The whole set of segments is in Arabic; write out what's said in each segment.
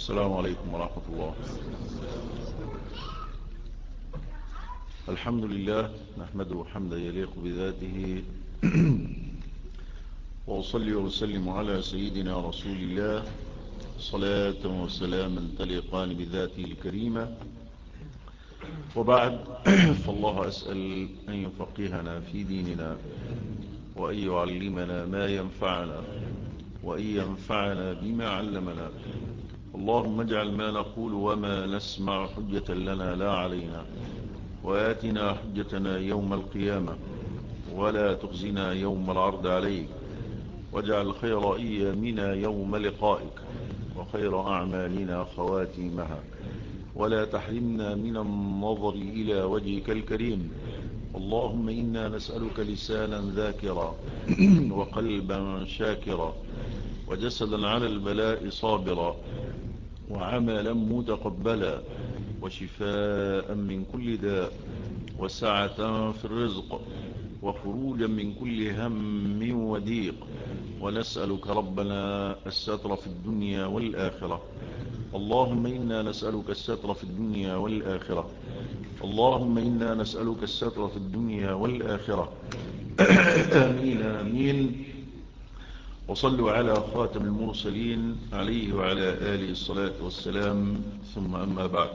السلام عليكم ورحمة الله. الحمد لله نحمده حمدا يليق بذاته وأصلي وسلم على سيدنا رسول الله صلاة وسلاما تليقان بذاته الكريمة. وبعد فالله أسأل أن يفقهنا في ديننا وأن يعلمنا ما ينفعنا وأن ينفعنا بما علمنا. اللهم اجعل ما نقول وما نسمع حجة لنا لا علينا، وآتنا حجتنا يوم القيامة ولا تخزنا يوم العرض عليك، واجعل خير أيامنا يوم لقائك وخير أعمالنا خواتيمها، ولا تحرمنا من النظر إلى وجهك الكريم. اللهم إنا نسألك لسانا ذاكرا وقلبا شاكرا وجسدا على البلاء صابرا وعملا متقبلا وشفاء من كل داء وسعة في الرزق وخروجا من كل هم وضيق. ونسألك ربنا الستر في الدنيا والآخرة. اللهم إنا نسألك الستر في الدنيا والآخرة. اللهم إنا نسألك الستر في الدنيا والآخرة. آمين آمين. وصلوا على خاتم المرسلين عليه وعلى آله الصلاة والسلام، ثم أما بعد.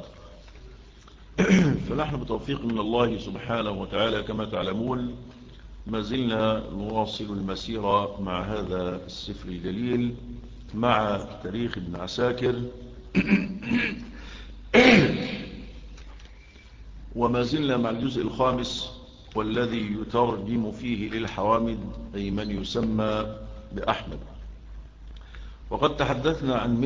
فنحن بتوفيق من الله سبحانه وتعالى كما تعلمون ما زلنا نواصل المسيرة مع هذا السفر الجليل مع تاريخ ابن عساكر، وما زلنا مع الجزء الخامس والذي يترجم فيه للحوامد أي من يسمى بأحمد. وقد تحدثنا عن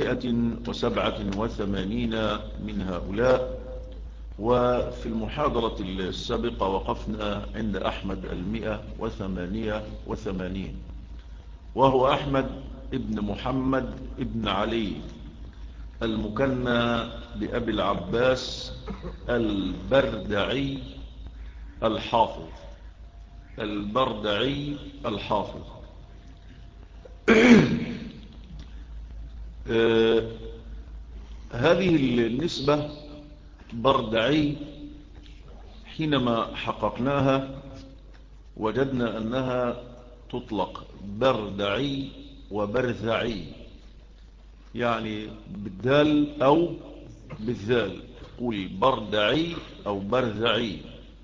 187 من هؤلاء، وفي المحاضرة السابقة وقفنا عند أحمد 188، وهو أحمد ابن محمد ابن علي المكنى بأبي العباس البردعي الحافظ. البردعي الحافظ. هذه النسبة بردعي حينما حققناها وجدنا أنها تطلق بردعي وبرذعي، يعني بالدال أو بالذال، تقول بردعي أو برذعي.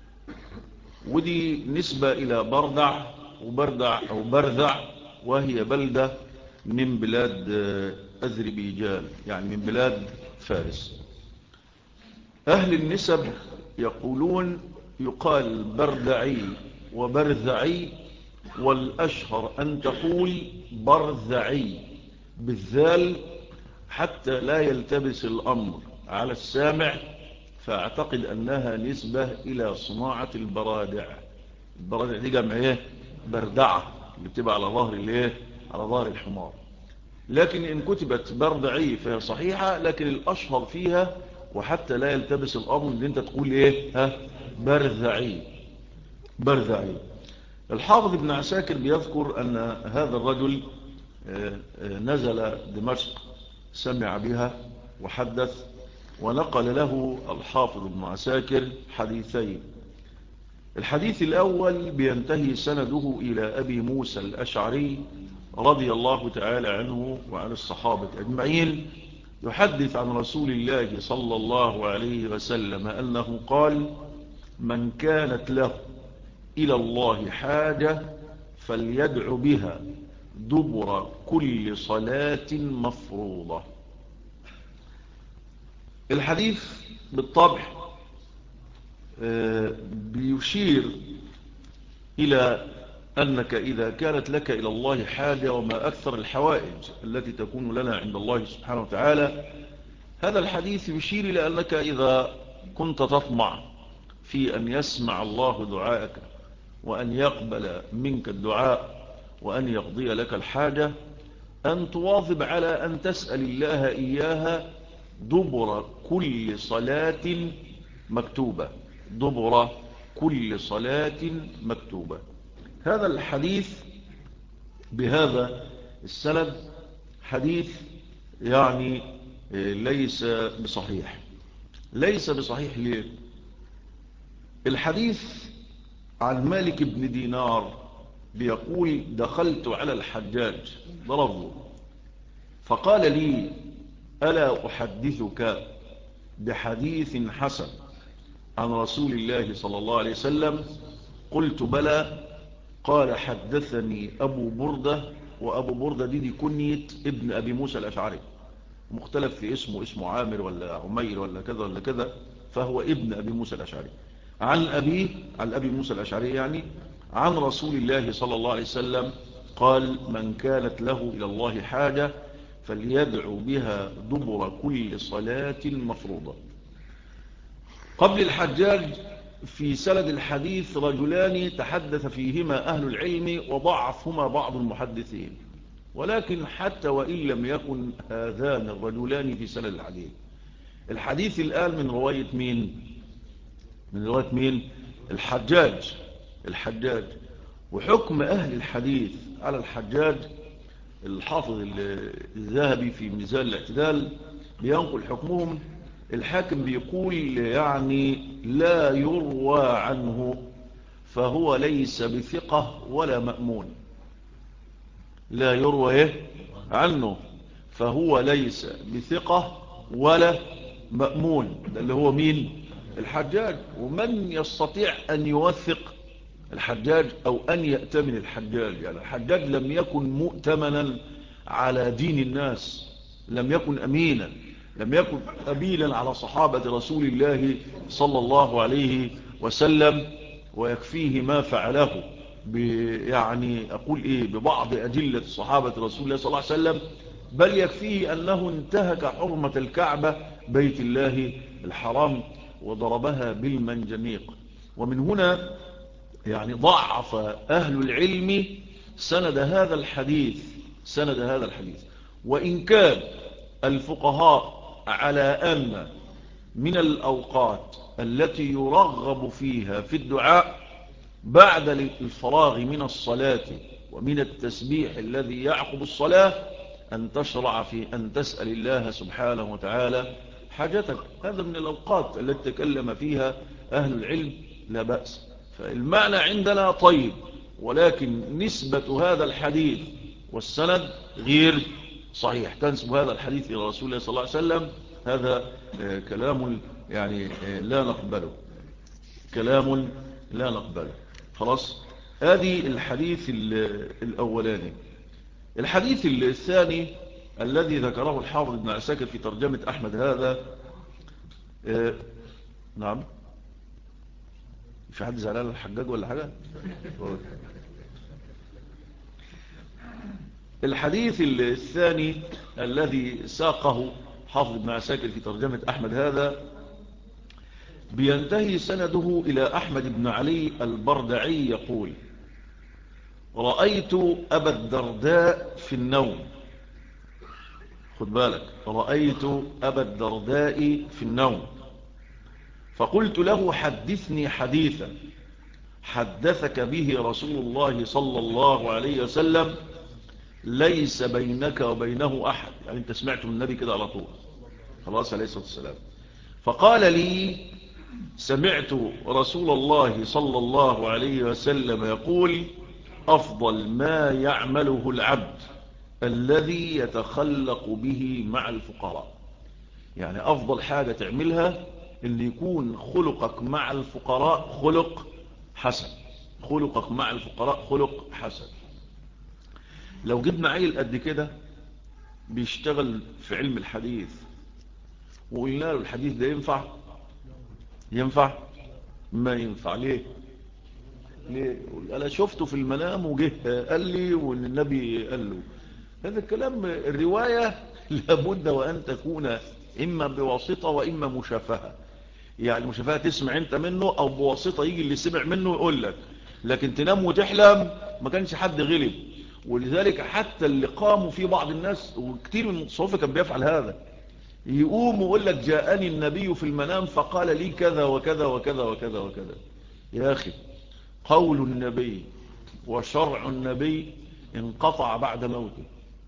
ودي نسبة إلى بردع وبردع أو برذع، وهي بلدة من بلاد أذربيجان، يعني من بلاد فارس. أهل النسب يقولون يقال بردعي وبرذعي، والأشهر أن تقول برذعي بالذال حتى لا يلتبس الأمر على السامع، فأعتقد أنها نسبة إلى صناعة البرادع. البرادع دي جمع ايه؟ بردعة، اللي بتبقى على ظهر الايه؟ على ظهر الحمار. لكن إن كتبت بردعي فهي صحيحة، لكن الأشهر فيها وحتى لا يلتبس الأمر اللي انت تقول ايه؟ برذعي. برذعي. الحافظ ابن عساكر بيذكر أن هذا الرجل نزل دمشق، سمع بها وحدث، ونقل له الحافظ ابن عساكر حديثين. الحديث الأول بينتهي سنده إلى أبي موسى الأشعري رضي الله تعالى عنه وعن الصحابة أجمعين، يحدث عن رسول الله صلى الله عليه وسلم أنه قال: من كانت له إلى الله حاجة فليدع بها دبر كل صلاة مفروضة. الحديث بالطبع بيشير إلى أنك إذا كانت لك إلى الله حاجة، وما أكثر الحوائج التي تكون لنا عند الله سبحانه وتعالى، هذا الحديث يشير إلى أنك إذا كنت تطمع في أن يسمع الله دعاءك وأن يقبل منك الدعاء وأن يقضي لك الحاجة، أن تواظب على أن تسأل الله إياها دبر كل صلاة مكتوبة. دبر كل صلاة مكتوبة. هذا الحديث بهذا السند حديث يعني ليس بصحيح. ليس بصحيح ليه؟ الحديث عن مالك بن دينار بيقول دخلت على الحجاج ضربه فقال لي ألا أحدثك بحديث حسن عن رسول الله صلى الله عليه وسلم؟ قلت بلى. قال حدثني أبو بردة، وأبو بردة دي كنية ابن أبي موسى الأشعري، مختلف في اسمه عامر ولا عمير ولا كذا ولا كذا، فهو ابن أبي موسى الأشعري عن أبيه، عن أبي موسى الأشعري يعني، عن رسول الله صلى الله عليه وسلم قال من كانت له إلى الله حاجة فليدعو بها دبر كل صلاة مفروضة. قبل الحجاج في سند الحديث رجلان تحدث فيهما أهل العلم وضعفهما بعض المحدثين، ولكن حتى وإن لم يكن هذان الرجلان في سند الحديث، الحديث الآن من رواية مين؟ من رواية مين؟ الحجاج. وحكم أهل الحديث على الحجاج الحافظ الذهبي في ميزان الاعتدال بينقل حكمهم. الحاكم بيقول يعني لا يروى عنه فهو ليس بثقة ولا مأمون. لا يروى عنه فهو ليس بثقة ولا مأمون. ده اللي هو مين؟ الحجاج. ومن يستطيع أن يوثق الحجاج أو أن يأتمن الحجاج؟ يعني الحجاج لم يكن مؤتمنا على دين الناس، لم يكن أمينا، لم يكن أمينا على صحابة رسول الله صلى الله عليه وسلم. ويكفيه ما فعله يعني أقول ببعض أدلة صحابة رسول الله صلى الله عليه وسلم، بل يكفيه أنه انتهك حرمة الكعبة بيت الله الحرام وضربها بالمنجنيق. ومن هنا يعني ضعف أهل العلم سند هذا الحديث. وإن كان الفقهاء على أن من الأوقات التي يرغب فيها في الدعاء بعد الفراغ من الصلاة ومن التسبيح الذي يعقب الصلاة أن تشرع في أن تسأل الله سبحانه وتعالى حاجتك. هذا من الأوقات التي تكلم فيها أهل العلم، لا بأس. فالمعنى عندنا طيب، ولكن نسبة هذا الحديث والسند غير صحيح. تنسب هذا الحديث إلى رسول الله صلى الله عليه وسلم، هذا كلام يعني لا نقبله، كلام لا نقبله. خلاص، هذه الحديث الأولاني. الحديث الثاني الذي ذكره الحافظ ابن عساكر في ترجمة أحمد هذا نعم، في حد زعلان الحجاج ولا حاجة؟ الحديث الثاني الذي ساقه حافظ ابن عساكر في ترجمة أحمد هذا بينتهي سنده إلى أحمد بن علي البردعي يقول رأيت أبا الدرداء في النوم. خد بالك، رأيت أبا الدرداء في النوم فقلت له حدثني حديثا حدثك به رسول الله صلى الله عليه وسلم ليس بينك وبينه أحد، يعني انت سمعت من النبي كده على طول، خلاص عليه الصلاة والسلام. فقال لي سمعت رسول الله صلى الله عليه وسلم يقول أفضل ما يعمله العبد الذي يتخلق به مع الفقراء. يعني أفضل حاجة تعملها اللي يكون خلقك مع الفقراء خلق حسن. خلقك مع الفقراء خلق حسن. لو جبنا عيل قد كده بيشتغل في علم الحديث وقلنا له الحديث ده ينفع ما ينفع. ليه؟ أنا شفته في المنام وجه قال لي وان النبي قال له. هذا الكلام الرواية لابد وأن تكون إما بواسطة وإما مشافهة. يعني مشافهة تسمع انت منه، أو بواسطة يجي اللي سمع منه يقول لك. لكن تنام وتحلم ما كانش حد غلب. ولذلك حتى اللي قاموا في بعض الناس وكتير من المتصوفة كان بيفعل هذا، يقوم ويقول لك جاءني النبي في المنام فقال لي كذا وكذا وكذا وكذا وكذا. يا أخي، قول النبي وشرع النبي انقطع بعد موته.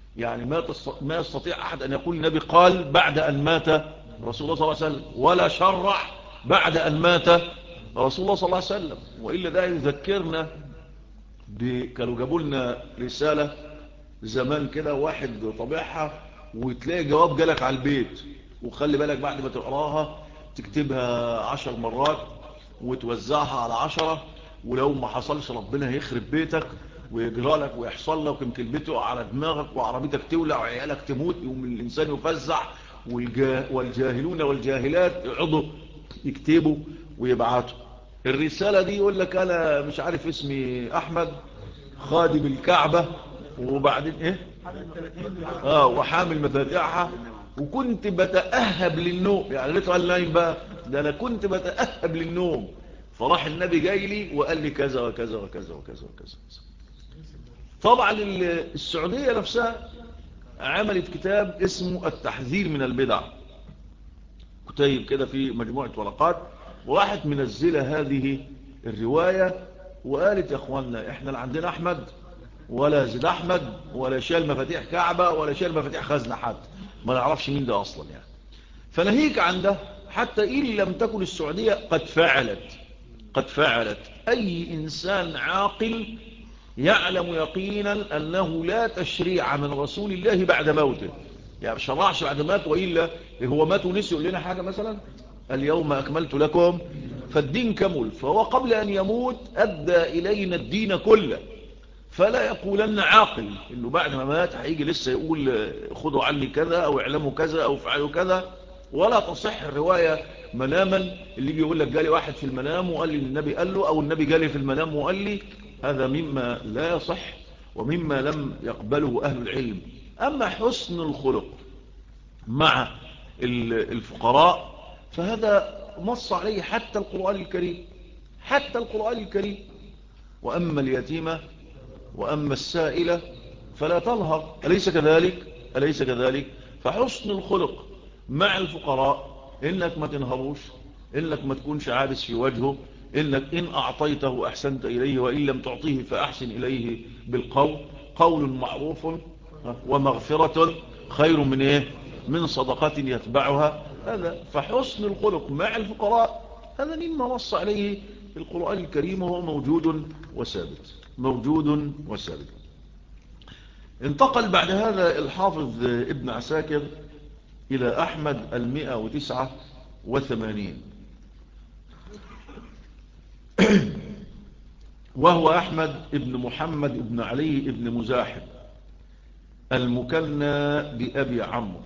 يعني ما يستطيع أحد أن يقول النبي قال بعد أن مات رسول الله صلى الله عليه وسلم، ولا شرع بعد أن مات رسول الله صلى الله عليه وسلم. وإلا ده يذكرنا كانوا جابوا لنا رسالة زمان كده، واحد طبعها وتلاقي جواب جالك على البيت، وخلي بالك بعد ما تقراها تكتبها 10 مرات وتوزعها على 10، ولو ما حصلش ربنا هيخرب بيتك ويجرى لك ويحصل لك، يمكن البيت يقع على دماغك وعربيتك تولع وعيالك تموت، يوم الإنسان يفزع. والجاهلون والجاهلات يقعدوا يكتبوا ويبعتوا الرسالة دي، يقول لك أنا مش عارف اسمي أحمد خادم الكعبة، وبعدين إيه وحامل مفاتيحها، وكنت بتأهب للنوم. يعني ليه قال نايم بقى؟ ده أنا كنت بتأهب للنوم، فراح النبي جاي لي وقال لي كذا وكذا وكذا وكذا وكذا. طبعا السعودية نفسها عملت كتاب اسمه التحذير من البدع، كتيب كده في مجموعة ورقات، وراحت منزلة هذه الرواية وقالت يا اخوانا احنا لا عندنا احمد ولا زيد احمد ولا شال مفاتيح كعبة ولا شال مفاتيح خزنة حد، ما نعرفش مين ده اصلا يعني. فنهيك عن ده، حتى ان لم تكن السعودية قد فعلت اي انسان عاقل يعلم يقينا أنه لا تشريع من رسول الله بعد موته. يعني شرعش بعد مات، وإلا هو مات ونسي يقول لنا حاجة مثلا اليوم أكملت لكم، فالدين كمل، فهو قبل أن يموت أدى إلينا الدين كله. فلا يقولن عاقل إنه بعد ما مات هيجي لسه يقول خذوا عني كذا أو اعلموا كذا أو افعلوا كذا. ولا تصح الرواية مناما، اللي يجي يقول لك جالي واحد في المنام وقال لي النبي قال له، أو النبي جالي في المنام وقال لي، هذا مما لا يصح ومما لم يقبله أهل العلم. أما حسن الخلق مع الفقراء فهذا نص عليه حتى القرآن الكريم. وأما اليتيمة وأما السائلة فلا تنهر، أليس كذلك؟ فحسن الخلق مع الفقراء إنك ما تنهروش، إنك ما تكونش عابس في وجهه، إنك إن أعطيته أحسنت إليه، وإن لم تعطيه فأحسن إليه بالقول، قول معروف ومغفرة خير من إيه؟ من صدقة يتبعها. هذا فحسن الخلق مع الفقراء هذا مما نص عليه القرآن الكريم، وهو موجود وثابت. انتقل بعد هذا الحافظ ابن عساكر إلى أحمد 189، وهو أحمد ابن محمد ابن علي ابن مزاحم المكنى بأبي عمرو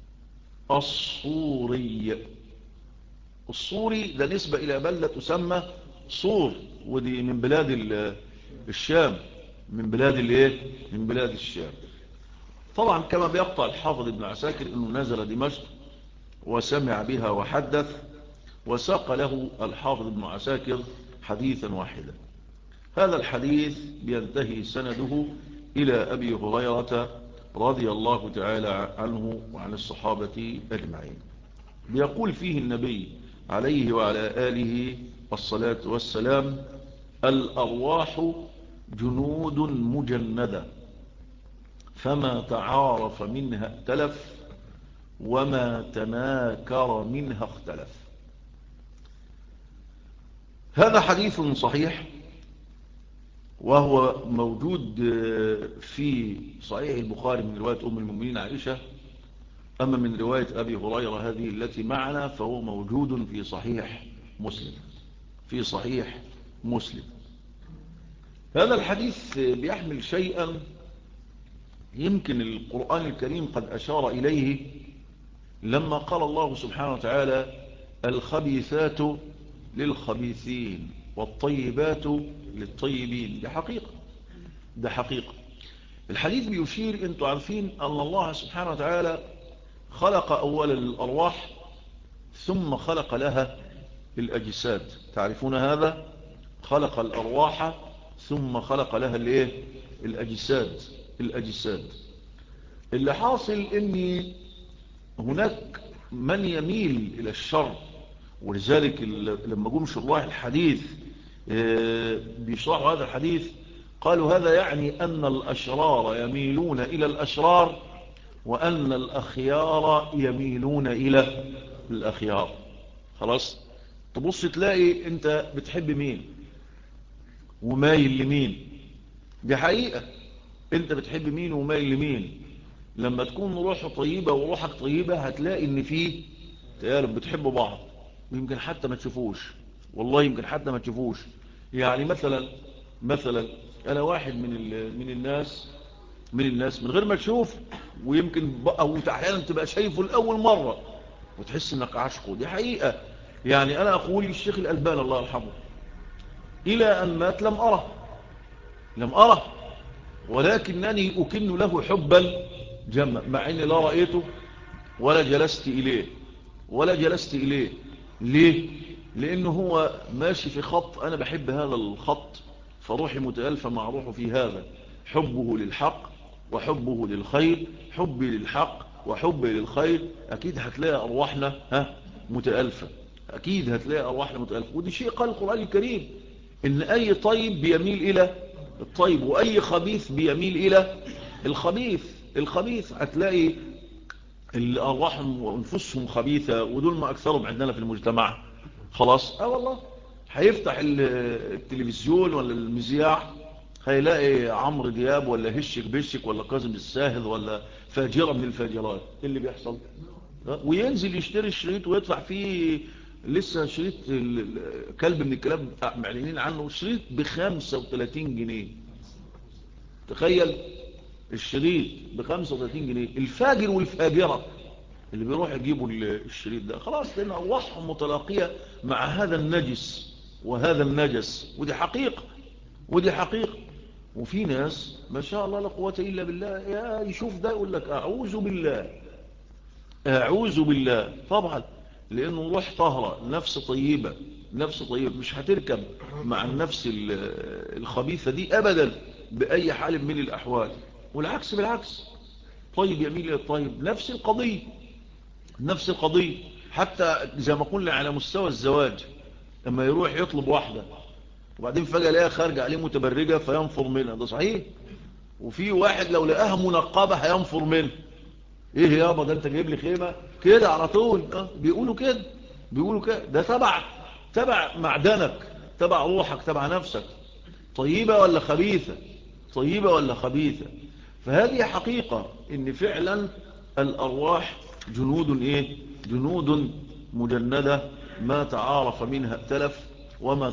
الصوري ده نسبة إلى بلدة تسمى صور، ودي من بلاد الشام، من بلاد الشام. طبعا كما بيقطع الحافظ ابن عساكر أنه نزل دمشق وسمع بها وحدث، وساق له الحافظ ابن عساكر حديثا واحدا. هذا الحديث بينتهي سنده إلى أبي هريرة رضي الله تعالى عنه وعن الصحابة أجمعين. بيقول فيه النبي عليه وعلى آله الصلاة والسلام: الأرواح جنود مجندة، فما تعارف منها ائتلف، وما تناكر منها اختلف. هذا حديث صحيح، وهو موجود في صحيح البخاري من رواية أم المؤمنين عائشة. أما من رواية أبي هريرة هذه التي معنا فهو موجود في صحيح مسلم. هذا الحديث بيحمل شيئا يمكن القرآن الكريم قد أشار إليه لما قال الله سبحانه وتعالى: الخبيثات للخبيثين والطيبات للطيبين. ده حقيقة. الحديث بيشير، انتوا عارفين أن الله سبحانه وتعالى خلق أولا الأرواح ثم خلق لها الأجساد. تعرفون هذا؟ خلق الأرواح ثم خلق لها الأجساد. اللي حاصل ان هناك من يميل إلى الشر، ولذلك لما جم شراح الحديث بيشرحوا هذا الحديث قالوا هذا يعني أن الأشرار يميلون إلى الأشرار وأن الأخيار يميلون إلى الأخيار. خلاص. تبص تلاقي أنت بتحب مين ومايل لمين. دي حقيقة. أنت بتحب مين ومايل لمين. لما تكون روحه طيبة وروحك طيبة هتلاقي ان فيه تقارب بتحبوا بعض، ويمكن حتى ما تشوفوش. والله يمكن حتى ما تشوفوش. يعني مثلا انا واحد من الناس من غير ما تشوف، ويمكن او احيانا تبقى شايفه لاول مرة وتحس انك عاشقه. دي حقيقة. يعني انا اخوي الشيخ الألباني الله يرحمه الى ان مات لم اره، ولكنني أكن له حبا جما، مع أني لا رأيته ولا جلست إليه. ليه؟ لأنه هو ماشي في خط أنا بحب هذا الخط، فروحي متألفة مع روحه في هذا. حبه للحق وحبه للخير، حبي للحق وحبي للخير. أكيد هتلاقي أرواحنا متألفة. أكيد هتلاقي أرواحنا متألفة. ودي شيء قال القرآن الكريم إن أي طيب بيميل إلى الطيب وأي خبيث بيميل إلى الخبيث. هتلاقي اللي أرواحهم وأنفسهم خبيثة ودول ما أكثرهم عندنا في المجتمع. خلاص. والله هيفتح التلفزيون ولا المذياع هيلاقي عمرو دياب ولا هشك بشك ولا كاظم الساهر ولا فاجرة من الفاجرات. إيه اللي بيحصل؟ وينزل يشتري الشريط ويدفع فيه. لسه شريط كلب من الكلاب معلنين عنه شريط ب35 جنيه. تخيل الشريط ب35 جنيه. الفاجر والفاجرة اللي بيروح يجيبوا الشريط ده خلاص، لأن أرواحهم متلاقية مع هذا النجس وهذا النجس. ودي حقيقة. وفي ناس ما شاء الله لا قوة إلا بالله، يا يشوف ده يقول لك أعوذ بالله. طبعا لأنه روح طهرة، نفس طيبة مش هتركب مع النفس الخبيثة دي أبدا بأي حال من الأحوال. والعكس بالعكس، طيب يميل إلى الطيب. نفس القضية. حتى زي ما قلنا على مستوى الزواج، لما يروح يطلب واحدة وبعدين فجأة لقاها خارجة عليه متبرجة فينفر منها. ده صحيح. وفي واحد لو لقاها منقبة هينفر منها. ايه يابا ده انت جايب لي خيمة كده على طول. بيقولوا كده. ده تبع معدنك، تبع روحك، تبع نفسك. طيبة ولا خبيثة. فهذه حقيقة ان فعلا الارواح جنود مجندة. ما تعارف منها ائتلف وما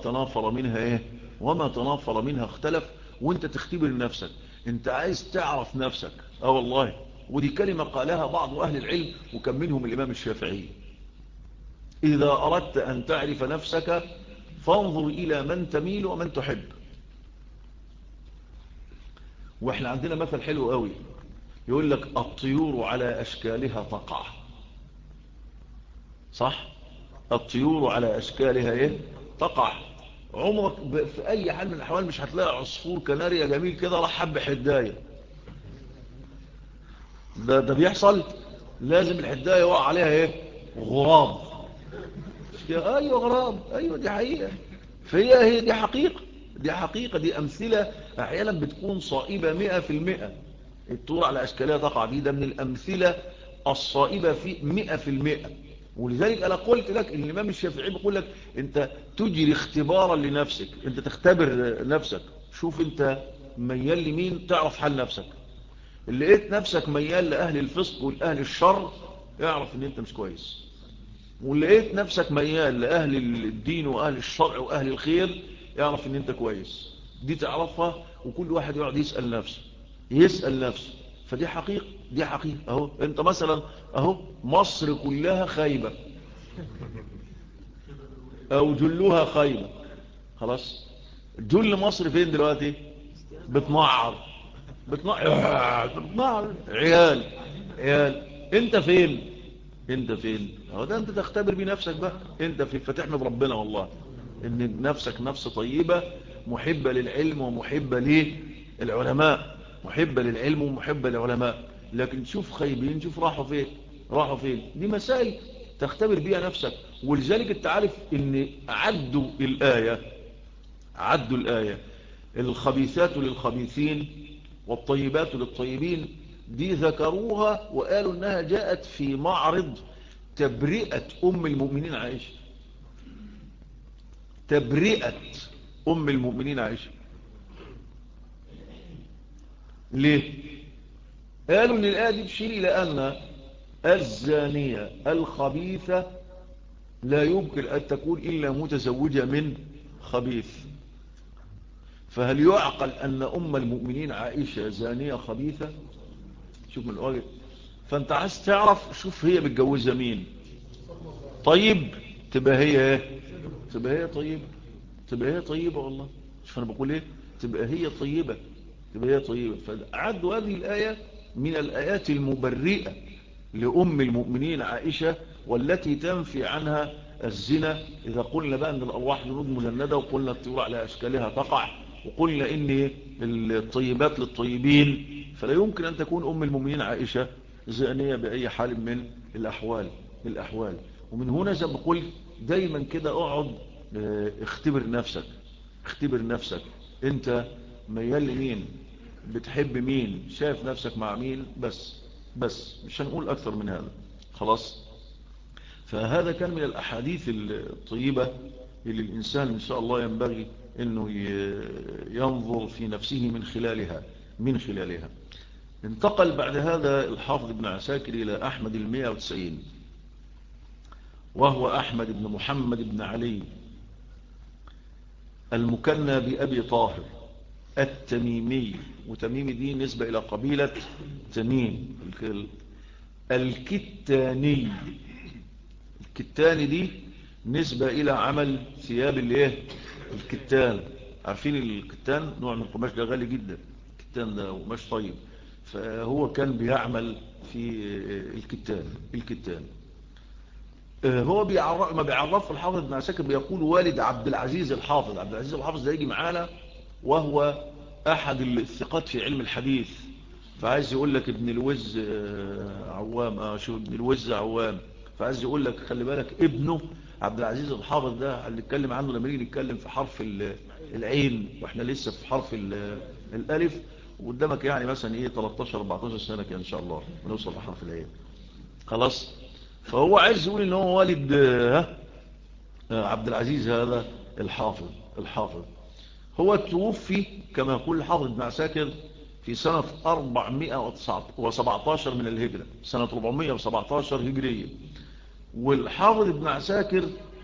تنافر منها اختلف. وانت تختبر نفسك. انت عايز تعرف نفسك. والله. ودي كلمة قالها بعض اهل العلم وكان منهم الامام الشافعي: اذا اردت ان تعرف نفسك فانظر الى من تميل ومن تحب. واحنا عندنا مثل حلو قوي يقول لك الطيور على اشكالها تقع. صح. الطيور على اشكالها تقع. عمرك في اي حال من الاحوال مش هتلاقي عصفور كناريا جميل كده راح حب حداية. ده بيحصل. لازم الحداية يقع عليها غراب. ايوه غراب. ايوه دي حقيقة. هي دي حقيقة. دي امثلة احيانا بتكون صائبة 100%. الطيور على اشكالها تقع دي ده من الامثلة الصائبة في 100%. ولذلك انا قلت لك ان الامام الشافعي بيقول لك انت تجري اختبارا لنفسك. انت تختبر نفسك. شوف انت ميال لمين تعرف حال نفسك. اللي لقيت نفسك ميال لأهل الفسق والأهل الشر اعرف ان انت مش كويس. واللي لقيت نفسك ميال لأهل الدين وأهل الشرع وأهل الخير اعرف ان انت كويس. دي تعرفها. وكل واحد يقعد يسأل نفسه. فدي حقيقة. اهو انت مثلا اهو مصر كلها خايبة او جلها خايبة. خلاص. جل مصر فين دلوقتي؟ بتنعر عيال. انت فين هو ده انت تختبر بنفسك بقى. انت فين فتحمد ربنا والله ان نفسك نفس طيبة محبة للعلم ومحبة للعلماء. لكن شوف خايبين. شوف راحوا فين. دي مسائل تختبر بيها نفسك. ولذلك انت عارف ان عدوا الآية الخبيثات للخبيثين والطيبات للطيبين، دي ذكروها وقالوا انها جاءت في معرض تبرئة ام المؤمنين عائشة. تبرئة ام المؤمنين عائشة. ليه؟ قالوا ان الآية دي تشير الى ان الزانية الخبيثة لا يمكن ان تكون الا متزوجة من خبيث. فهل يعقل ان ام المؤمنين عائشة زانية خبيثة؟ شوف من الوجه. فانت عايز تعرف، شوف هي متجوزة مين. طيب تبقى هي ايه؟ تبقى هي طيبة. تبقى هي طيبة والله. شوف انا بقول ايه؟ تبقى هي طيبة. تبقى هي طيبة. فعدوا هذه الآية من الآيات المبرئة لأم المؤمنين عائشة، والتي تنفي عنها الزنا. إذا قلنا بقى أن الأرواح جنود مجندة، وقلنا الطيور على أشكالها تقع، وقلنا إن الطيبات للطيبين، فلا يمكن أن تكون أم المؤمنين عائشة زانية بأي حال من الأحوال. ومن هنا زي ما قلت دايما كده اقعد اختبر نفسك انت ميال لمين، بتحب مين، شايف نفسك مع مين، بس مش هنقول أكثر من هذا. خلاص. فهذا كان من الأحاديث الطيبة اللي الإنسان إن شاء الله ينبغي أنه ينظر في نفسه من خلالها. انتقل بعد هذا الحافظ ابن عساكر إلى أحمد 190، وهو أحمد بن محمد بن علي المكنى بأبي طاهر التميمي. وتميمي دي نسبة إلى قبيلة تميم. الكتاني دي نسبة إلى عمل ثياب الكتان. عارفين الكتان نوع من القماش ده غالي جدا. الكتان ده قماش طيب، فهو كان بيعمل في الكتان. هو ما بيعرف الحافظ ابن عساكر بيقول والد عبد العزيز الحافظ. عبد العزيز الحافظ ده يجي معانا، وهو أحد الثقات في علم الحديث. فعايز يقول لك ابن الوز عوام. شو ابن الوز عوام. فعايز يقول لك خلي بالك ابنه عبد العزيز الحافظ ده اللي نتكلم عنه لما نيجي نتكلم في حرف العين، واحنا لسه في حرف الالف، وقدامك يعني مثلا 13 14 سنة كده ان شاء الله ونوصل لحرف العين. خلاص. فهو عايز يقول ان هو والد عبد العزيز هذا الحافظ. هو توفي كما يقول الحافظ ابن عساكر في سنة 417 من الهجرة، سنة 417 هجرية. والحافظ ابن عساكر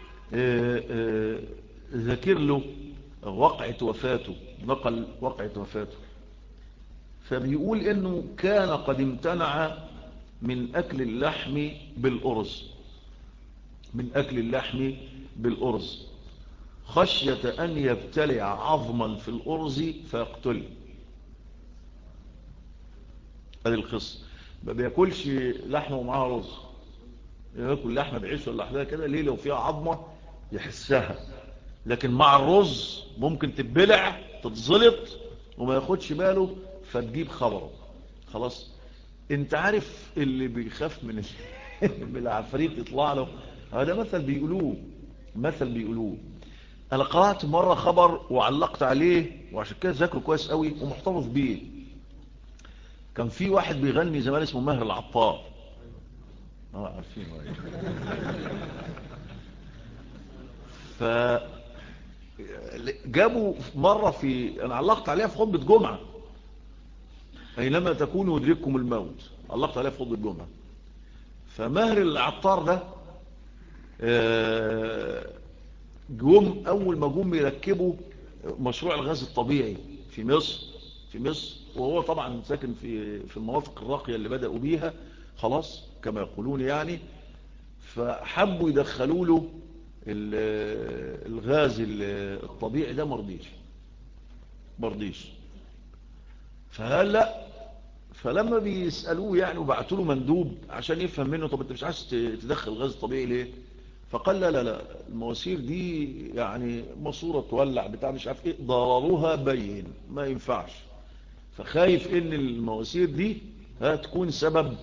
ذكر له وقعة وفاته، نقل وقعة وفاته. فبيقول انه كان قد امتنع من اكل اللحم بالأرز، خشية أن يبتلع عظما في الأرز فيقتله. هذه القصة. ما بيأكلش لحمة ومعها رز، يأكل لحمة بعيش ولا لحمة كده ليه؟ لو فيها عظمة يحسها، لكن مع الرز ممكن تتبلع تتزلط وما ياخدش باله فتجيب خبره. خلاص. انت عارف اللي بيخاف من من العفريت يطلع له، هذا مثل بيقولوه. انا قرأت مرة خبر وعلقت عليه، وعشان كده ذاكره كويس قوي ومحتفظ بيه. كان في واحد بيغني زمان اسمه ماهر العطار. عارفين. جابوا مرة انا علقت عليها في خطبة جمعة، اينما تكونوا يدرككم الموت. علقت عليها في خطبة جمعة. فماهر العطار ده اول ما جم يركبوا مشروع الغاز الطبيعي في مصر، وهو طبعا ساكن في المناطق الراقية اللي بدأوا بيها، خلاص كما يقولون يعني. فحبوا يدخلوا له الغاز الطبيعي ده، مرضيش. فلما بيسألوه يعني وبعتوا له مندوب عشان يفهم منه، طب انت مش عايز تدخل الغاز الطبيعي ليه؟ فقال لا المواسير دي يعني ماسوره تولع بتاع مش عارف ايه، ضررها بين ما ينفعش. فخايف ان المواسير دي تكون سبب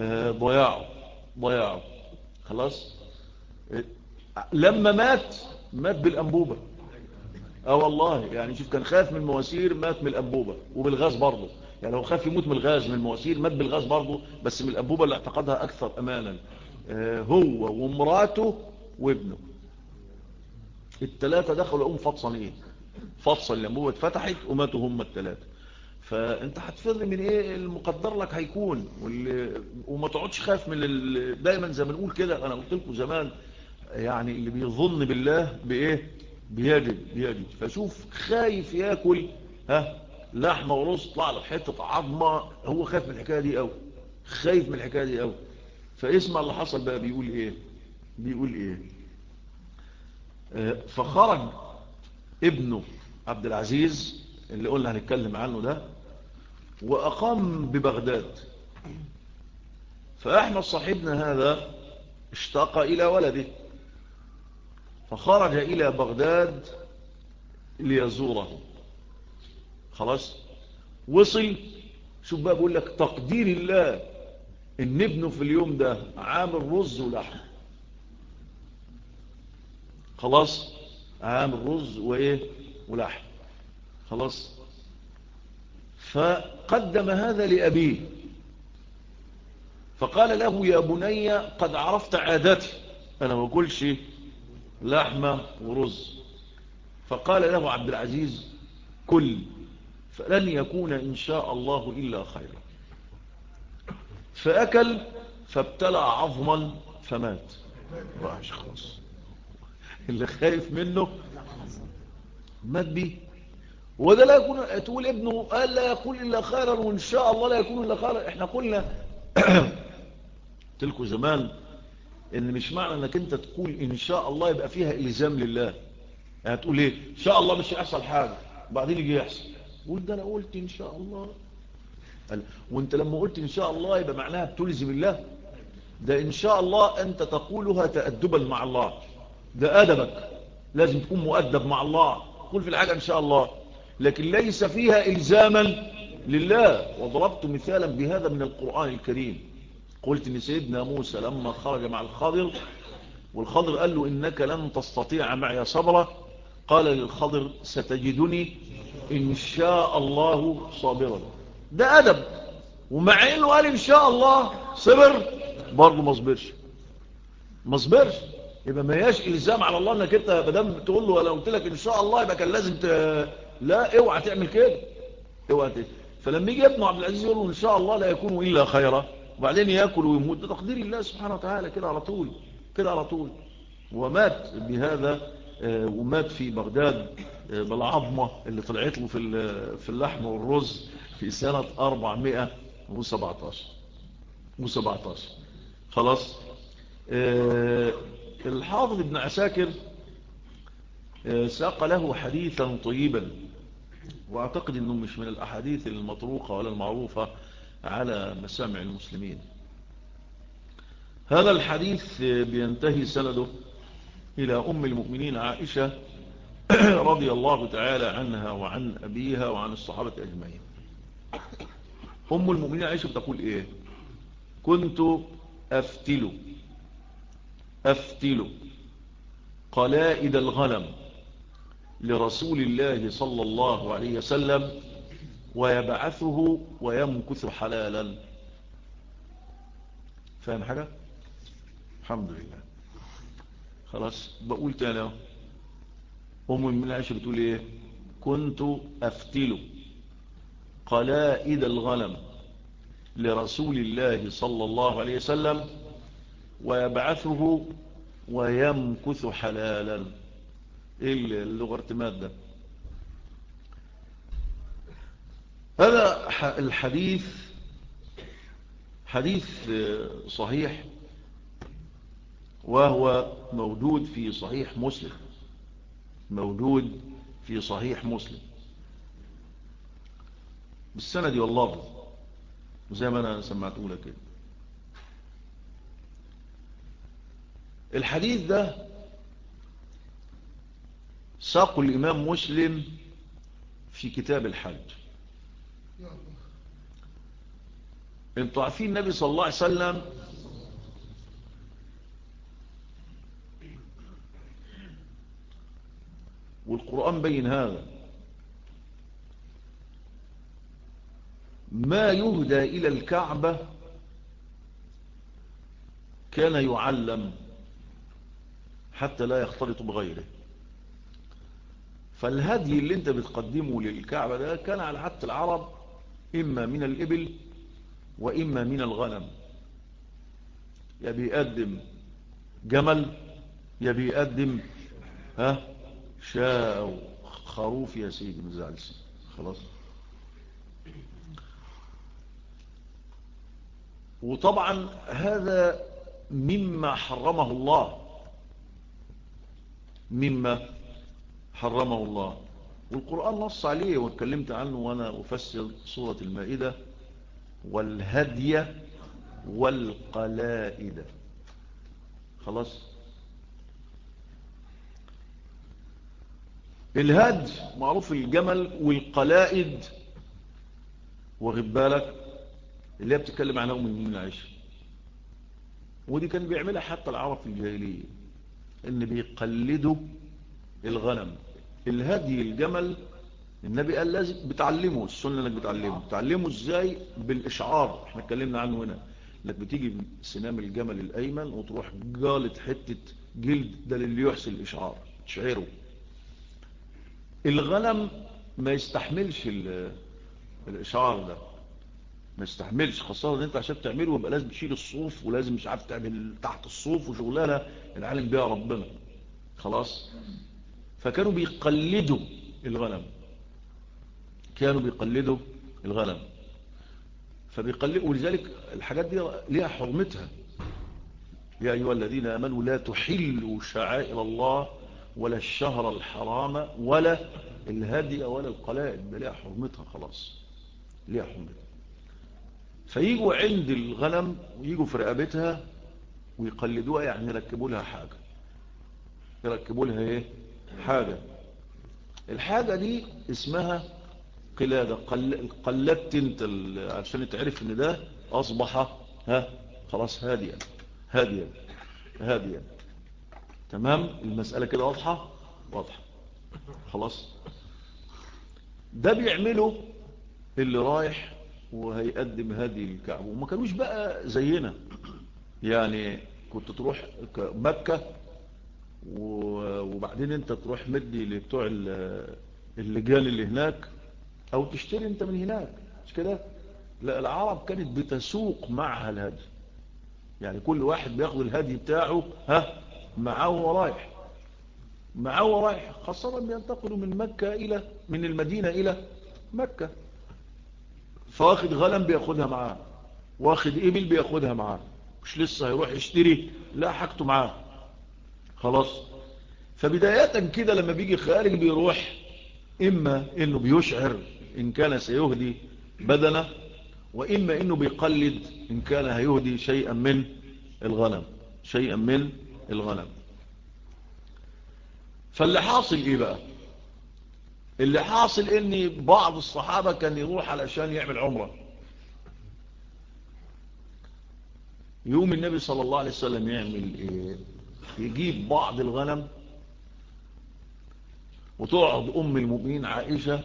ضياعه. خلاص. لما مات بالأنبوبة. والله يعني شوف، كان خاف من المواسير مات من الأنبوبة، وبالغاز برضه. يعني لو خاف يموت من الغاز من المواسير مات بالغاز برضه، بس من الأنبوبة اللي اعتقدها أكثر أمانا. هو ومراته وابنه، الثلاثة دخلوا لقوم فطسن ايه، فطسن الأنبوبة اتفتحت وماتوا هم الثلاثة. فانت هتفر من ايه المقدر لك هيكون، وما تقعدش خاف من دايما زي ما نقول كده، انا قلت لكم زمان، يعني اللي بيظن بالله بايه بيجد. فشوف خايف ياكل لحمه ورز، طلع له حته عظمه، هو خايف من الحكايه دي قوي، خايف من الحكايه دي قوي. فاسمع اللي حصل بقى، بيقول ايه فخرج ابنه عبد العزيز اللي قلنا هنتكلم عنه ده، وأقام ببغداد. فأحمد صاحبنا هذا اشتاق إلى ولده، فخرج إلى بغداد ليزوره. خلاص وصل. شوف بقى، بقول لك تقدير الله ان ابنه في اليوم ده عامل رز ولحم. خلاص، عامل رز وايه ولحم. خلاص، فقدم هذا لأبيه، فقال له يا بني قد عرفت عادتي، أنا ما أقولش لحمة ورز. فقال له عبد العزيز كل، فلن يكون إن شاء الله إلا خيرا. فأكل فابتلع عظما فمات. راحش خلاص، اللي خايف منه مات بيه. وده لا يكون، تقول ابنه قال لا يقول إلا خيرا وإن شاء الله لا يكون إلا خيرا. احنا قلنا تلكوا زمان ان مش معنى انك انت تقول ان شاء الله يبقى فيها الزام لله. يعني تقول ايه ان شاء الله مش هيحصل حاجه، بعدين يجي يحصل، قول ده انا قلت ان شاء الله. وانت لما قلت ان شاء الله يبقى معناها بتلزم الله؟ ده ان شاء الله انت تقولها تأدبا مع الله، ده ادبك، لازم تكون مؤدب مع الله، قول في الحاجه ان شاء الله، لكن ليس فيها الزاما لله. وضربت مثالا بهذا من القرآن الكريم، قلت ان سيدنا موسى لما خرج مع الخضر، والخضر قال له إنك لن تستطيع معي صبرا، قال للخضر ستجدني إن شاء الله صابرا. ده أدب، ومع إنه قال إن شاء الله صبر برضه ما صبرش. يبقى ما هياش إلزام على الله إنك أنت بدم تقول له لو قلت لك إن شاء الله يبقى كان لازم لا، اوعى تعمل كده، اوعى. فلما يجي ابنه عبد العزيز يقول له إن شاء الله لا يكون إلا خيرا، وبعدين يأكل ويموت، ده تقدير الله سبحانه وتعالى كده على طول، كده على طول. ومات بهذا، ومات في بغداد بالعظمة اللي طلعت له في اللحم والرز في سنة 417. خلاص. الحافظ ابن عساكر ساق له حديثا طيبا، واعتقد انه مش من الاحاديث المطروقة ولا المعروفة على مسامع المسلمين. هذا الحديث بينتهي سنده إلى أم المؤمنين عائشة رضي الله تعالى عنها وعن أبيها وعن الصحابة أجمعين. أم المؤمنين عائشة بتقول إيه؟ كنت أفتل قلائد الغنم لرسول الله صلى الله عليه وسلم ويبعثه ويمكث حلالا. فاهم حاجة؟ الحمد لله. خلاص بقول تاني. أم المؤمنين عائشة بتقول إيه؟ كنت أفتل قلائد الغنم لرسول الله صلى الله عليه وسلم ويبعثه ويمكث حلالا. ايه اللغة ارتماد ده؟ هذا الحديث حديث صحيح، وهو موجود في صحيح مسلم، موجود في صحيح مسلم بالسند والله زي ما انا سمعته لك كده. الحديث ده ساق الإمام مسلم في كتاب الحج. انتوا عارفين النبي صلى الله عليه وسلم والقرآن بين هذا. ما يهدى إلى الكعبة كان يعلم حتى لا يختلط بغيره. فالهدي اللي انت بتقدمه للكعبة ده كان على عادة العرب إما من الإبل وإما من الغنم. يا بيقدم جمل يا بيقدم شاء أو خروف يا سيدي مزعلش خلاص. وطبعا هذا مما حرمه الله، مما حرمه الله، والقرآن نص عليه واتكلمت عنه وأنا أفسر سورة المائدة: والهدي والقلائد. خلاص. الهدي معروف الجمل، والقلائد واخد بالك اللي هي بتتكلم عنها من العيش، ودي كان بيعملها حتى العرب في الجاهلية، ان بيقلدوا الغنم. الهدي الجمل النبي قال لازم بتعلمه، السنة انك بتعلمه ازاي؟ بالاشعار، احنا اتكلمنا عنه هنا، انك بتيجي سنام الجمل الايمن وتروح جالت حتة جلد ده اللي يحسن الاشعار تشعره. الغنم ما يستحملش الاشعار ده، ما يستحملش، خاصة ان انت عشان تعمله يبقى لازم تشيل الصوف، ولازم مش عارف تعمل تحت الصوف وشغلانة العالم بيها ربنا. خلاص. فكانوا بيقلدوا الغنم، كانوا بيقلدوا الغنم فبيقلدوا، ولذلك الحاجات دي ليها حرمتها. يا أيها الذين آمنوا لا تحلوا شعائر الله ولا الشهر الحرام ولا الهدي ولا القلائد، ده ليها حرمتها خلاص، ليها حرمتها. فييجوا عند الغنم وييجوا في رقبتها ويقلدوها، يعني يركبوا لها حاجة، يركبوا لها ايه؟ حاجة. الحاجة دي اسمها قلادة. قلدت انت عشان تعرف ان ده اصبح خلاص هاديا هاديا هاديا. تمام. المسألة كده واضحة واضحة خلاص. ده بيعمله اللي رايح وهيقدم هذه الكعبة، وما كانوش بقى زينا، يعني كنت تروح مكة وبعدين انت تروح مدي لبتوع اللجان اللي هناك، او تشتري انت من هناك، مش كده؟ لا، العرب كانت بتسوق معها الهدي، يعني كل واحد بياخد الهدي بتاعه معاه ورايح، معاه ورايح، خاصة بينتقلوا من مكة إلى من المدينة إلى مكة. فواخد غنم بياخدها معاه، واخد إبل بياخدها معاه، مش لسه هيروح يشتري، لا، حاجته معاه خلاص. فبداية كده لما بيجي خارج بيروح إما إنه بيشعر إن كان سيهدي بدنه، وإما إنه بيقلد إن كان هيهدي شيئا من الغنم، شيئا من الغنم. فاللي حاصل إيه بقى؟ اللي حاصل إن بعض الصحابة كان يروح علشان يعمل عمرة، يوم النبي صلى الله عليه وسلم يعمل إيه؟ يجيب بعض الغنم وتقعد أم المؤمنين عائشة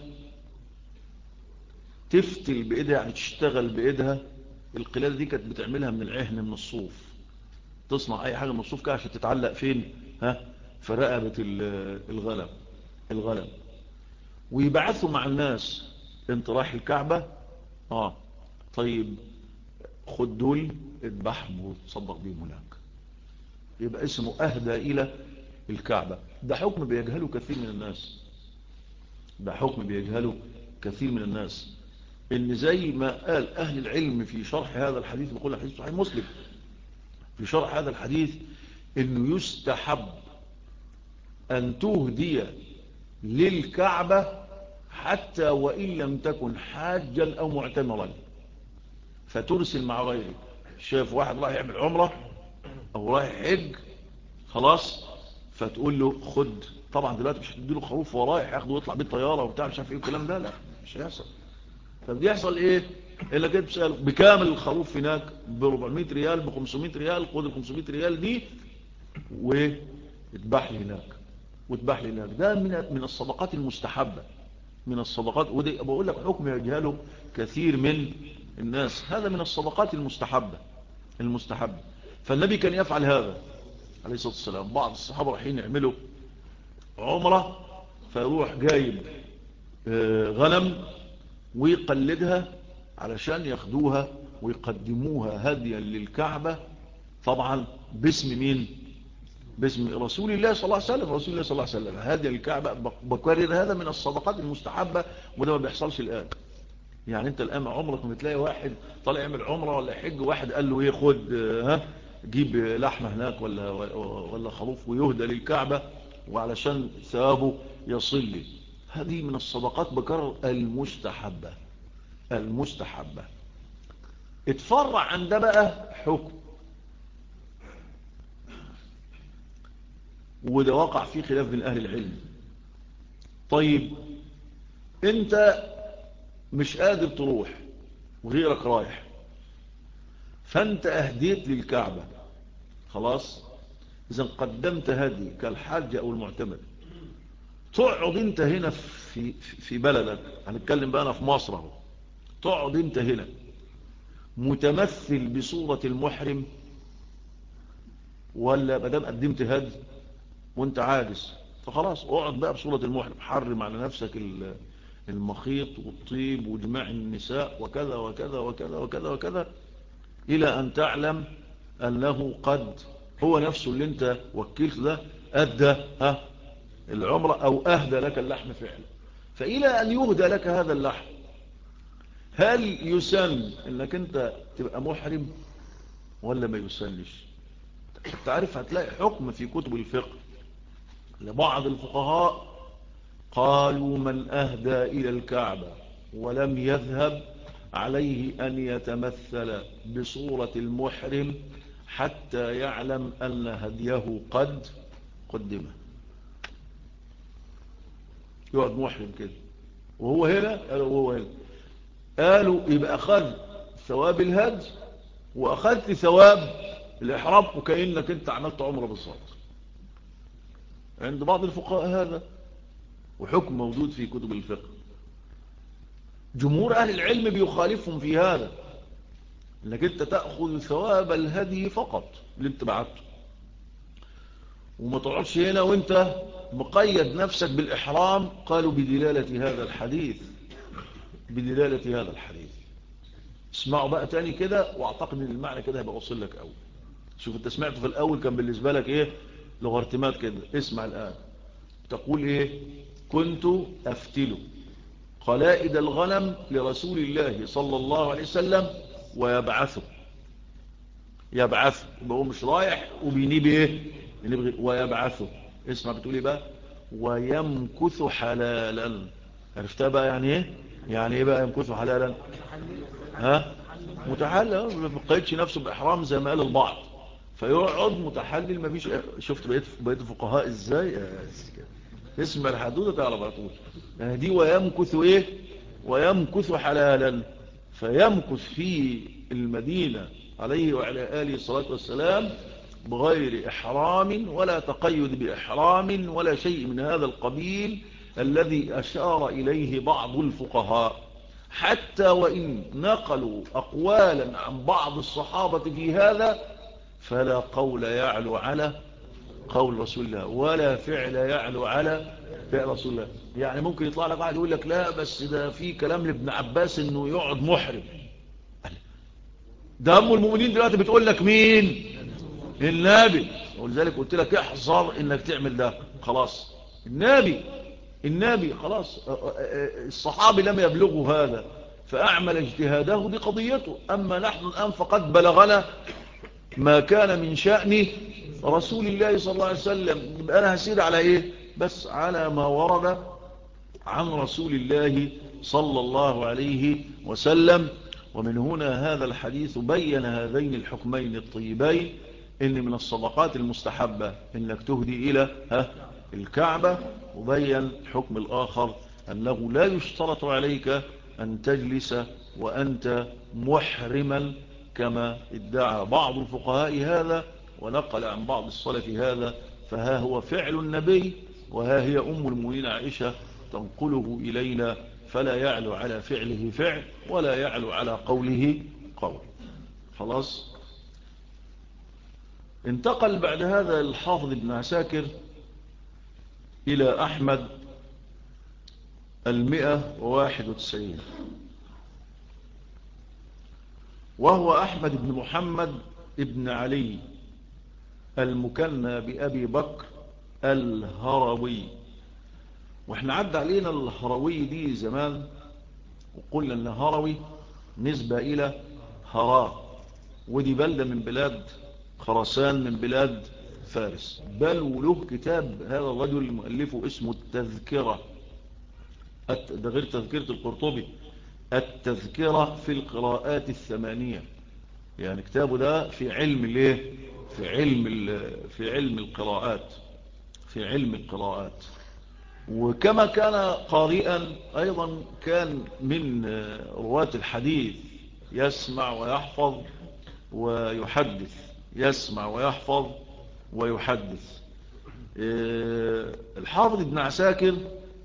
تفتل بإيدها، يعني تشتغل بإيدها. القلادة دي كانت بتعملها من العهن، من الصوف، تصنع أي حاجة من الصوف كده عشان تتعلق فين؟ في رقبة الغنم. ويبعثوا مع الناس: انت رايح الكعبة، طيب خد دول اذبحهم وتصدق بيهم هناك، يبقى اسمه أهدى إلى الكعبة. ده حكم بيجهله كثير من الناس، ده حكم بيجهله كثير من الناس، ان زي ما قال اهل العلم في شرح هذا الحديث، بيقول الحديث صحيح مسلم، في شرح هذا الحديث انه يستحب ان تهدي للكعبة حتى وان لم تكن حاجا او معتمرا، فترسل مع غيرك. شايف واحد رايح يعمل عمرة او رايح حج، خلاص، فتقول له خد. طبعا دلوقتي مش هتديله خروف ورايح ياخده ويطلع بيه الطياره وبتاع مش عارف ايه الكلام ده، لا مش هيحصل. فبيحصل ايه؟ الا كده بسأله بكامل الخروف هناك ب 400 ريال، ب 500 ريال، خد ال 500 ريال دي واذبح لي هناك. وتباح لله. ده من الصدقات المستحبة، من الصدقات. ودي بقول لك حكم يجهله كثير من الناس، هذا من الصدقات المستحبة. فالنبي كان يفعل هذا عليه الصلاة والسلام. بعض الصحابة رايحين يعملوا عمرة، فيروح جايب غنم ويقلدها علشان ياخدوها ويقدموها هديا للكعبة، طبعا باسم مين؟ باسم رسول الله صلى الله عليه وسلم. رسول الله صلى الله عليه وسلم هديا للكعبة. بكرر هذا من الصدقات المستحبة، وده ما بيحصلش الآن. يعني انت الآن عمرك ما بتلاقي واحد طالع يعمل عمرة ولا حج، واحد قال له ايه، خد جيب لحمة هناك ولا خروف ويهدى للكعبة وعلشان ثوابه يصل لي. هذه من الصدقات بكرر المستحبة. اتفرع عن ده بقى حكم، وده وقع فيه خلاف بين أهل العلم. طيب انت مش قادر تروح وغيرك رايح، فانت اهديت للكعبة، خلاص، اذا قدمت هدي كالحاج او المعتمر. تقعد انت هنا في بلدك، هنتكلم بقى انا في مصر اهو، تقعد انت هنا متمثل بصورة المحرم، ولا مدام قدمت هدي وانت عاجز فخلاص اقعد بقى بصورة المحرم، حرم على نفسك المخيط والطيب وجماع النساء وكذا وكذا وكذا وكذا وكذا، إلى أن تعلم أنه قد هو نفسه اللي انت وكلت ده أدى العمرة أو أهدى لك اللحم فعلا. فإلى أن يهدى لك هذا اللحم، هل يسن أنك أنت تبقى محرم ولا ما يسنش؟ تعرف هتلاقي حكم في كتب الفقه لبعض الفقهاء قالوا من أهدى إلى الكعبة ولم يذهب عليه أن يتمثل بصورة المحرم حتى يعلم أن هديه قد قدمه. يقعد محرم كده وهو هنا، قالوا يبقى أخذ ثواب الهدي وأخذت ثواب الإحرام وكأنك أنت عملت عمره بالظبط. عند بعض الفقهاء هذا، وحكم موجود في كتب الفقه. جمهور أهل العلم بيخالفهم في هذا، انك انت تأخذ ثواب الهدي فقط اللي انت بعته، وما تقعدش هنا وانت مقيد نفسك بالإحرام. قالوا بدلالة هذا الحديث، اسمعوا بقى تاني كده، واعتقد ان المعنى كده هيبقى وصل لك قوي. شوف انت سمعته في الاول كان بالنسبة لك ايه، لغة ارتماد كده. اسمع الآن تقول ايه، كنت افتل قلائد الغنم لرسول الله صلى الله عليه وسلم ويبعثه. يبقى هو مش رايح وبينيب ايه، ويبعثه. اسمع بتقول ايه بقى، ويمكث حلالا. عرفتها بقى يعني ايه؟ يعني ايه بقى يمكث حلالا؟ متحلل، ما بيقيدش نفسه باحرام زي ما قال البعض، فيقعد متحلل. ما فيش. شفت بقيت فقهاء ازاي؟ اسمع الحدوده تعرف على طول. يعني دي ويمكث ايه، ويمكث حلالا. فيمكث في المدينة عليه وعلى آله الصلاة والسلام بغير إحرام ولا تقيد بإحرام ولا شيء من هذا القبيل الذي أشار إليه بعض الفقهاء. حتى وإن نقلوا أقوالا عن بعض الصحابة في هذا، فلا قول يعلو على قول رسول الله ولا فعل يعلو على فعل رسول الله. يعني ممكن يطلع لك واحد يقول لك لا بس ده في كلام لابن عباس انه يقعد محرم. ده ام المؤمنين دلوقتي بتقول لك مين؟ النبي. ولذلك قلت لك احذر انك تعمل ده. خلاص النبي خلاص. الصحابي لم يبلغوا هذا فاعمل اجتهاده، دي قضيته. اما نحن الان فقد بلغنا ما كان من شأن رسول الله صلى الله عليه وسلم. يبقى انا هسير على ايه؟ بس على ما ورد عن رسول الله صلى الله عليه وسلم. ومن هنا هذا الحديث بين هذين الحكمين الطيبين، ان من الصدقات المستحبة انك تهدي الى الكعبة، وبين الحكم الاخر انه لا يشترط عليك ان تجلس وانت محرما كما ادعى بعض الفقهاء هذا ونقل عن بعض السلف هذا. فها هو فعل النبي وها هي أم المؤمنين عائشة تنقله إلينا، فلا يعلو على فعله فعل ولا يعلو على قوله قول. خلاص. انتقل بعد هذا الحافظ ابن عساكر إلى أحمد 191، وهو أحمد بن محمد ابن علي المكنى بأبي بكر الهروي. واحنا عد علينا الهروي دي زمان، وقلنا ان هروي نسبة الى هراء، ودي بلدة من بلاد خراسان من بلاد فارس. بل وله كتاب هذا الرجل مؤلفه اسمه التذكرة، ده غير تذكرة القرطبي، التذكرة في القراءات الثمانية. يعني كتابه ده في علم الايه، في علم القراءات، في علم القراءات. وكما كان قارئا أيضا كان من رواة الحديث، يسمع ويحفظ ويحدث، يسمع ويحفظ ويحدث. الحافظ ابن عساكر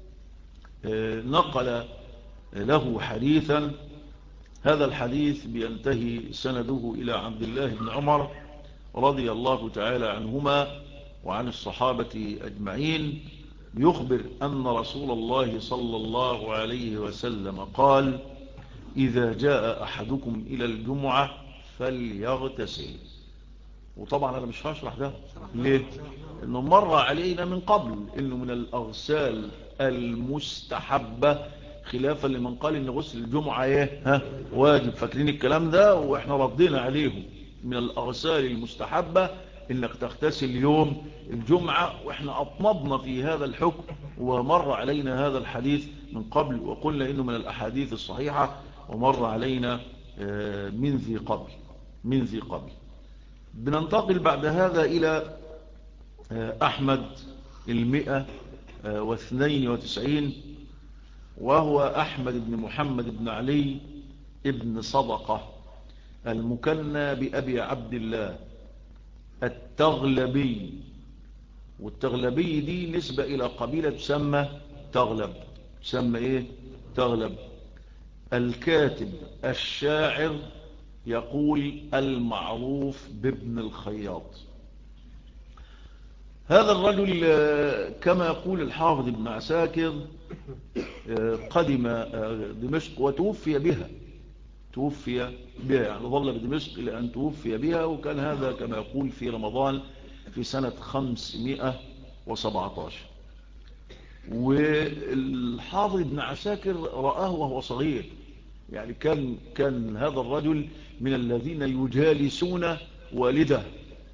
نقل له حديثا، هذا الحديث بينتهي سنده إلى عبد الله بن عمر رضي الله تعالى عنهما وعن الصحابة أجمعين، يخبر أن رسول الله صلى الله عليه وسلم قال: إذا جاء أحدكم إلى الجمعة فليغتسل. وطبعا أنا مش هشرح ده ليه؟ إنه مر علينا من قبل إنه من الأغسال المستحبة، خلافا لمن قال إن غسل الجمعة واجب. فاكرين الكلام ده وإحنا ردينا عليهم. من الأغسال المستحبة إنك تغتسل يوم الجمعة، وإحنا أطنبنا في هذا الحكم، ومر علينا هذا الحديث من قبل وقلنا إنه من الأحاديث الصحيحة، ومر علينا من ذي قبل. بننتقل بعد هذا إلى أحمد 192، وهو أحمد بن محمد بن علي ابن صدقة المكنى بأبي عبد الله التغلبي. والتغلبي دي نسبة إلى قبيلة تسمى تغلب. تسمى إيه؟ تغلب. الكاتب الشاعر يقول المعروف بابن الخياط. هذا الرجل كما يقول الحافظ ابن عساكر قدم دمشق وتوفي بها، يعني ظل بدمشق إلى أن توفي بها، وكان هذا كما يقول في رمضان في سنة 517. والحافظ ابن عساكر رآه وهو صغير، يعني كان هذا الرجل من الذين يجالسون والده،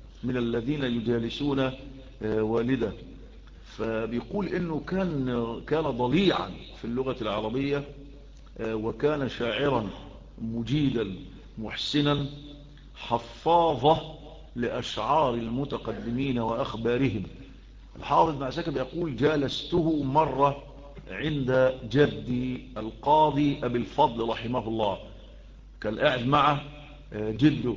والده. فبيقول إنه كان ضليعا في اللغة العربية، وكان شاعرا مجيدا محسنا حفاظة لأشعار المتقدمين وأخبارهم. الحافظ بن عساكر يقول: جالسته مرة عند جدي القاضي أبي الفضل رحمه الله، كان قاعد مع جده.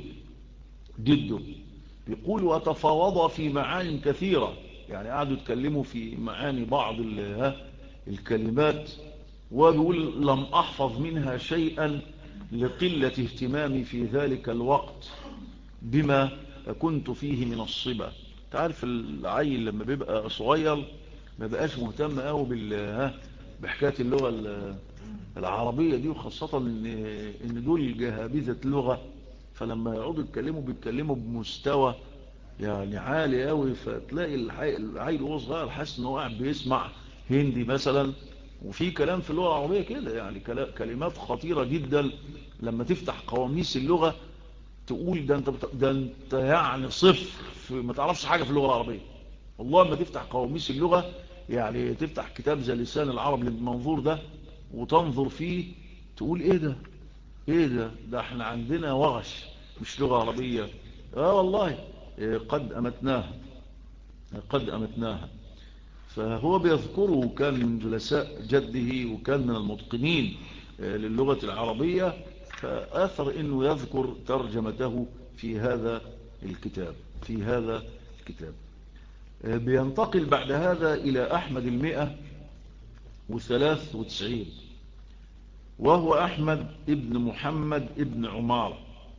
يقول: وتفاوض في معاني كثيرة، يعني قعدوا يتكلموا في معاني بعض الكلمات، ويقول: لم أحفظ منها شيئا لقلة اهتمامي في ذلك الوقت بما كنت فيه من الصبا. تعرف العيل لما بيبقى صغير ما بقاش مهتم قوي بحكاية اللغة العربية دي، وخاصة ان دول جهابذة لغة، فلما يقعدوا بيتكلموا بمستوى يعني عالي قوي، فتلاقي العيل وهو صغير حاسس انه قاعد بيسمع هندي مثلا. وفي كلام في اللغة العربية كده، يعني كلمات خطيرة جدا لما تفتح قواميس اللغة تقول ده انت يعني صفر ما تعرفش حاجة في اللغة العربية. والله ما تفتح قواميس اللغة، يعني تفتح كتاب زي لسان العرب للمنظور ده وتنظر فيه تقول ده احنا عندنا وغش مش لغة عربية. والله قد أمتناها. فهو بيذكره كان من جلساء جده، وكان من المتقنين للغة العربية، فآثر أنه يذكر ترجمته في هذا الكتاب. بينتقل بعد هذا إلى أحمد 193، وهو أحمد ابن محمد ابن عمار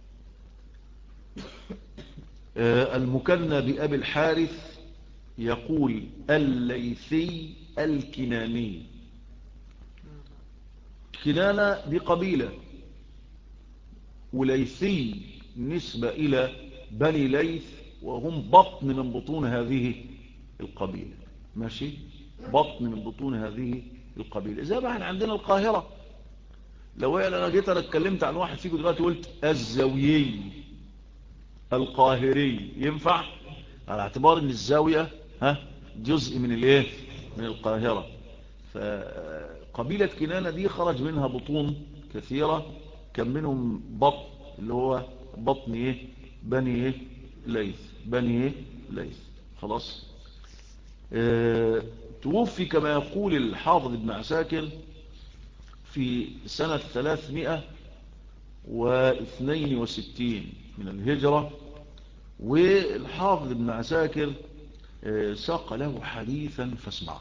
المكنى بأبي الحارث، يقول الليثي الكناني. كنانة دي قبيلة، وليثي نسبة إلى بني ليث، وهم بطن من بطون هذه القبيلة. ماشي، بطن من بطون هذه القبيلة. زي ما احنا عندنا القاهرة، لو انا جيت انا اتكلمت عن واحد فيكم دلوقتي قلت الزاويي القاهري، ينفع على اعتبار ان الزاوية جزء من الايه، من القاهرة. فقبيلة كنانة دي خرج منها بطون كثيرة، كان منهم بطن اللي هو بطن ايه، بني ايه ليث، بني ايه ليث. خلاص. توفي كما يقول الحافظ ابن عساكر في سنة 362 من الهجرة. والحافظ ابن عساكر ساق له حديثا فاسمعه.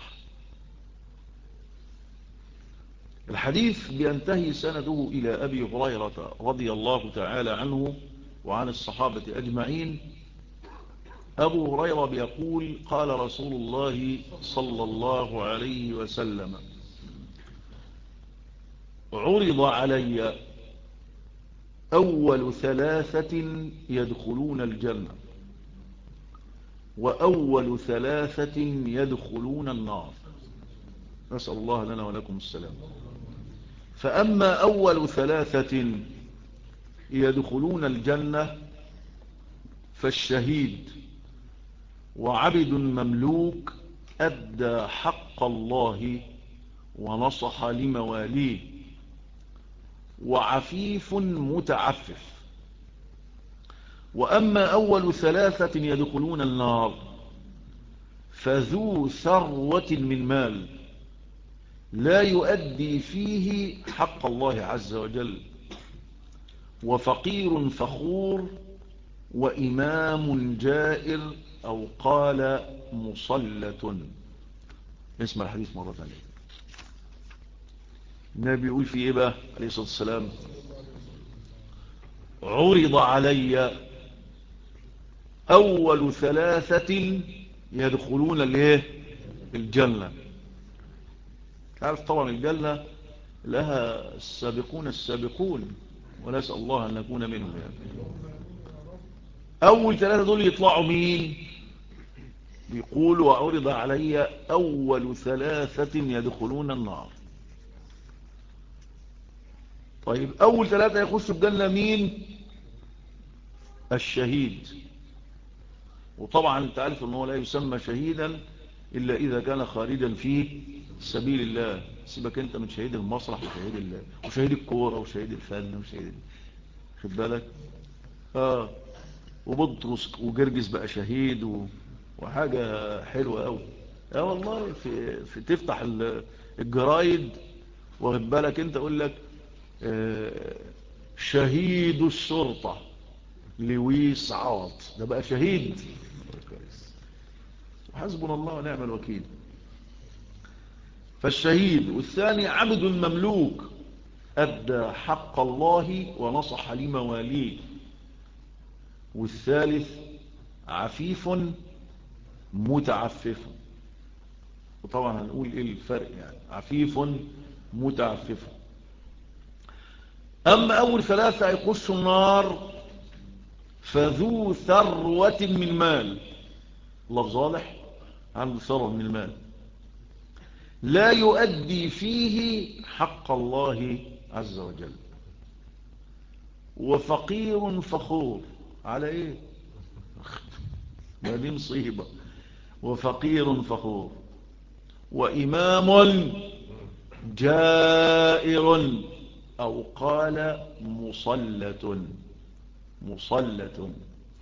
الحديث بينتهي سنده إلى أبي هريرة رضي الله تعالى عنه وعن الصحابة أجمعين. أبو هريرة بيقول قال رسول الله صلى الله عليه وسلم عرض علي أول 3 يدخلون الجنة، وأول 3 يدخلون النار، نسأل الله لنا ولكم السلام. فأما أول 3 يدخلون الجنة فالشهيد، وعبد مملوك أدى حق الله ونصح لمواليه، وعفيف متعفف. وأما أول 3 يدخلون النار فذو ثروة من مال لا يؤدي فيه حق الله عز وجل، وفقير فخور، وإمام جائر، أو قال مصلة. اسمع الحديث مرة ثانية. النبي يقول في إيه بقى عليه الصلاة والسلام؟ عرض علي أول 3 يدخلون الجنة. تعرف طبعا الجنة لها السابقون السابقون، ونسأل الله أن نكون منهم يعني. أول 3 دول يطلعوا مين؟ بيقول وعرض علي أول 3 يدخلون النار. طيب أول 3 يخشوا الجنة مين؟ الشهيد. وطبعا انت عارف أنه لا يسمى شهيدا إلا إذا كان خارجا في سبيل الله. سيبك انت من شهيد المسرح وشهيد الكورة وشهيد الفن وشهيد، خد بالك. وبطرس وجرجس بقى شهيد وحاجة حلوة قوي. والله في تفتح الجرايد، واخد بالك انت، اقول لك شهيد الشرطة لويس عوض، ده بقى شهيد. حسبنا الله ونعم الوكيل. فالشهيد. والثاني عبد مملوك أدى حق الله ونصح لمواليه. والثالث عفيف متعفف. وطبعا هنقول ايه الفرق يعني، عفيف متعفف. أما أول 3 يخشوا النار فذو ثروة من مال، لفظ واضح، عنده ثروة من المال لا يؤدي فيه حق الله عز وجل، وفقير فخور. على ايه؟ ما دي مصيبة. وفقير فخور، وإمام جائر، أو قال مصلة.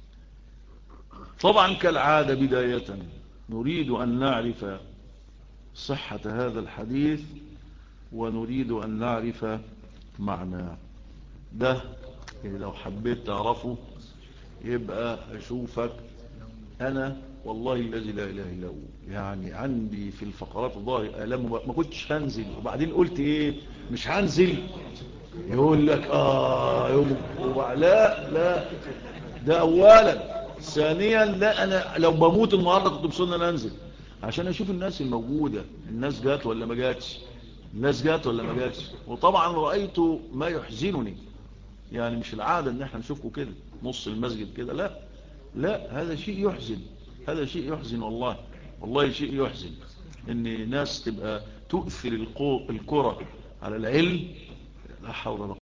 طبعا كالعادة بداية نريد أن نعرف صحة هذا الحديث، ونريد أن نعرف معناه. ده لو حبيت تعرفه يبقى أشوفك أنا والله الذي لا إله إلا هو، يعني عندي في الفقرات الظاهر آلام ما كنتش هنزل، وبعدين قلت إيه مش هنزل، يقول لك يوم لا لا، ده أولا. ثانيا لا، أنا لو بموت النهاردة كنت بصلنا أنا أنزل عشان أشوف الناس الموجودة، الناس جات ولا ما جاتش، الناس جات ولا ما جاتش. وطبعا رأيت ما يحزنني، يعني مش العادة ان احنا نشوفه كده نص المسجد كده، لا لا، هذا شيء يحزن، هذا شيء يحزن والله، والله شيء يحزن ان ناس تبقى تؤثر الكرة على العلم. لا حول ولا